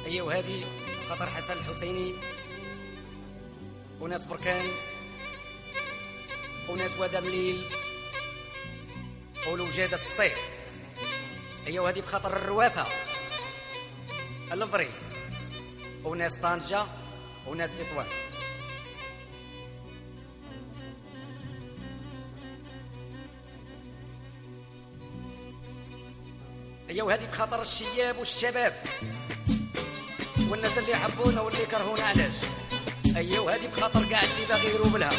هي وهذه خطر حسن الحسيني وناس بركان وناس وادم الليل ولوجاد الصيف. هي وهذه بخطر الروافة الفري وناس طنجة وناس تطوان. هي وهذه بخطر الشياب والشباب والناس اللي يحبونا واللي يكرهونا. علاش؟ هي وهذه بخطر كاع اللي باغي يروب لها.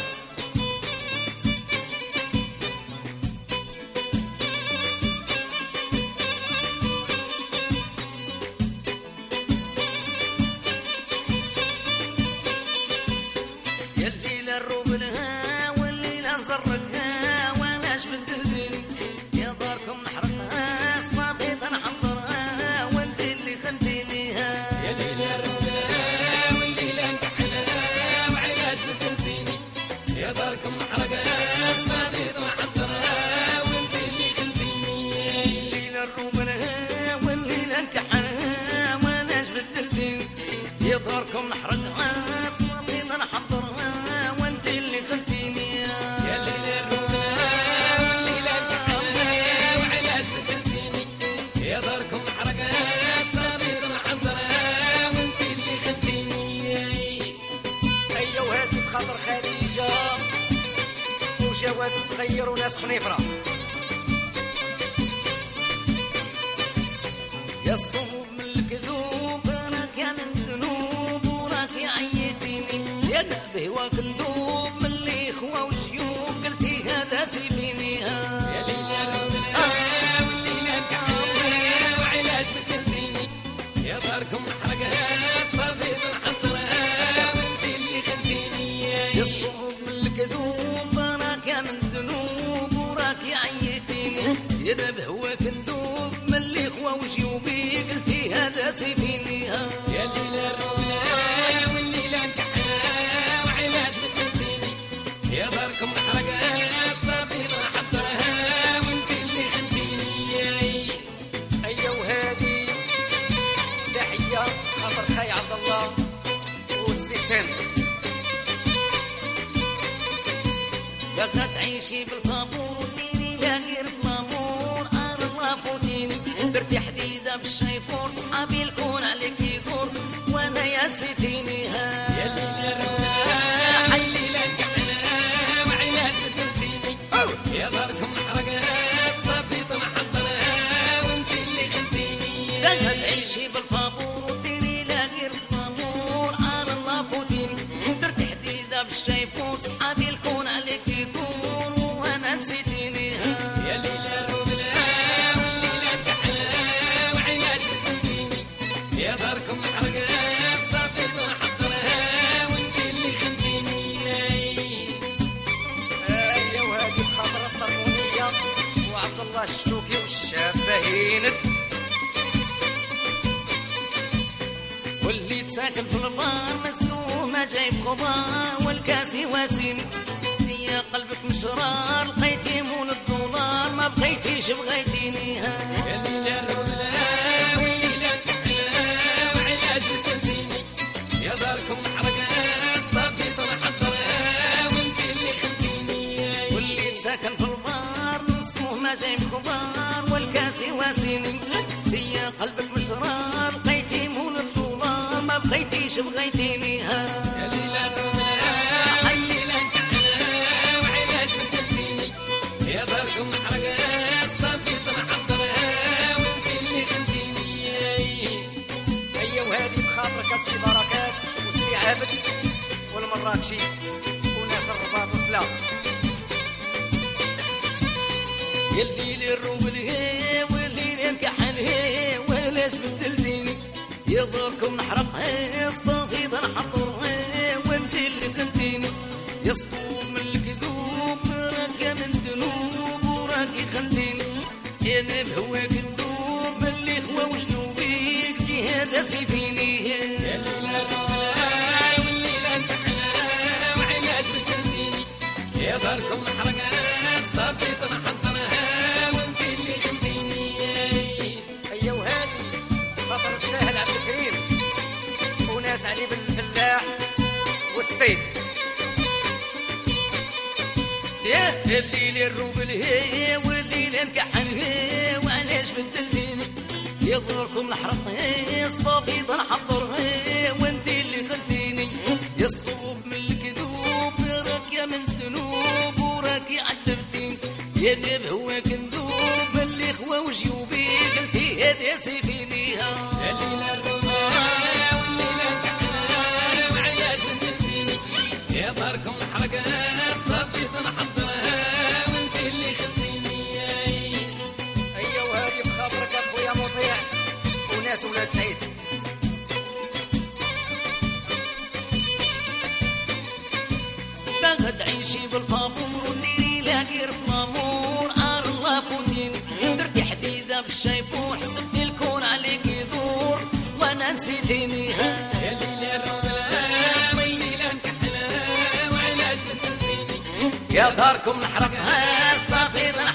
يلي لا نروب لها واللي لا نزرقها واناش بدلدل يا داركم نحرقها صافي تنحضرها وانت اللي خنتينيها. يلي لا نروب لها واللي لا نكحلها وعلاش بدلتيني يا داركم نحرقها صافي تنحضرها وانت اللي خنتيني. يلي لا نروب لها واللي لا نكحلها واناش بدلتيني يا داركم نحرقها صافي تنحضرها وانت اللي خنتيني. يلي لا نروب لها واللي لا نكحلها وعلاش بدلتيني يا داركم نحرقها صافي تنحضرها وانت اللي خنتيني. هي وهذه بخاطر خديجة وجواز صغير وناس خنيفرة. يصطوب من الكذوب راك يا من ذنوب وراك يا عيتيني يا نبه وكندوب من اللي خوا وشيوب قلتي هذا سيبينيها. يلي لا نروب لها واللي لا نكحلها وعلاش بدلتيني يا داركم نحرقها صافي تنحضرها وانت اللي خنتيني. يصطوب من الكذوب راك يا من ذنوب وراك يا عيتيني يا نبه وكندوب من اللي خوا وشيوبي قلتي هذا سيبينيها. يلي لا نروب لها واللي لا نكحلها وعلاش بدلتيني يا داركم نحرقها صافي تنحضرها وانت اللي خنتيني. هي وهذه تحية خاطر خي عبد الله والستان. بغات تعيشي بالفابور وديري لا غير فلامور انا الله فوتيني درتي حديدة بالشيفور صحابي الكون عليك يدور وانا يا نسيتينيها. يلي لا نروب لها واللي لا نكحلها وعلاش بدلتيني يا داركم نحرقها صافي تنحضرها وانت اللي خنتيني. بغات تعيشي بالفابور وديري لا غير فلامور انا الله فوتيني درتي حديدة بالشيفور صحابي الكون عليك يدور وانا نسيتينيها. يلي لا نروب لها واللي لا نكحلها وعلاش بدلتيني يا داركم نحرقها صافي تنحضرها وانت اللي خنتيني. هي وهذه بخاطر الطرمونية وعبد الله الشلوكي والشابة هيند واللي تساكن في البار مسلومة جايب خضار والكاسي واسيني يا قلبك مشرار لقيتي مول الدولار ما بغيتيش بغيتينيها. يلي لا نروب لها واللي لا نكحلها وعلاش بدلتيني يا داركم نحرقها صافي تنحضرها وانت اللي خنتيني. واللي تساكن في البار نصفوه ما جايب خضار والكاسي واسيني يا قلب المشرار لقيتي مول الدولار ما بغيتيش بغيتينيها. يلي لا نروب لها واللي لا نكحلها وعلاش بدلتيني يا داركم نحرقها صافي تنحضرها وانت اللي خنتيني. هي وهذه بخاطرك السي بركات والسي عابد والمراكشي وناس الرباط وسلام. يلي للروب لهي واللي نكحلها ولاش بدلتيني يا داركم نحرقها صافي تنحضرها وانت اللي خنتيني. يسطوب من الكذوب راك من ذنوب وراكي خنتيني يا نبه وكذوب من اللي خوا وجنوبي قلتي هذا سيفيني. يلي لا نروب لها واللي لا نكحلها وعلاش بدلتيني يا داركم نحرقها صافي تنحضرها وانت اللي خنتيني. هي وهذه خاطر الساهل عبد الكريم الصيد يا الليل الروبل هي والليل نكحل هي وعلاش بدلتيني يضركم الحرق هي الصفيط نحضر هي وانت اللي خدتيني يصطوب من الكذوب راك يا من الذنوب وراك عذبتيني يا ديب هو كندوب اللي خوا وجيوبي قلتي هذا سيفينيها يا الليل الروبل والليل نكحل وعلاش بدلتيني يا داركم الحرق الصفيط نحضرها وانت اللي خدتيني ايوه وهذه بخاطرك اخويا مطيع وناس ولاد سعيد باغا تعيشي بالفامور وديري لا غير فلامور الله فوتيني درتي حديده بالشايفون حسبتي الكون عليك يدور وانا نسيتيني ها يا الليل الروبل والليل نكحل وعلاش بدلتيني يا داركم نحرقها استغفر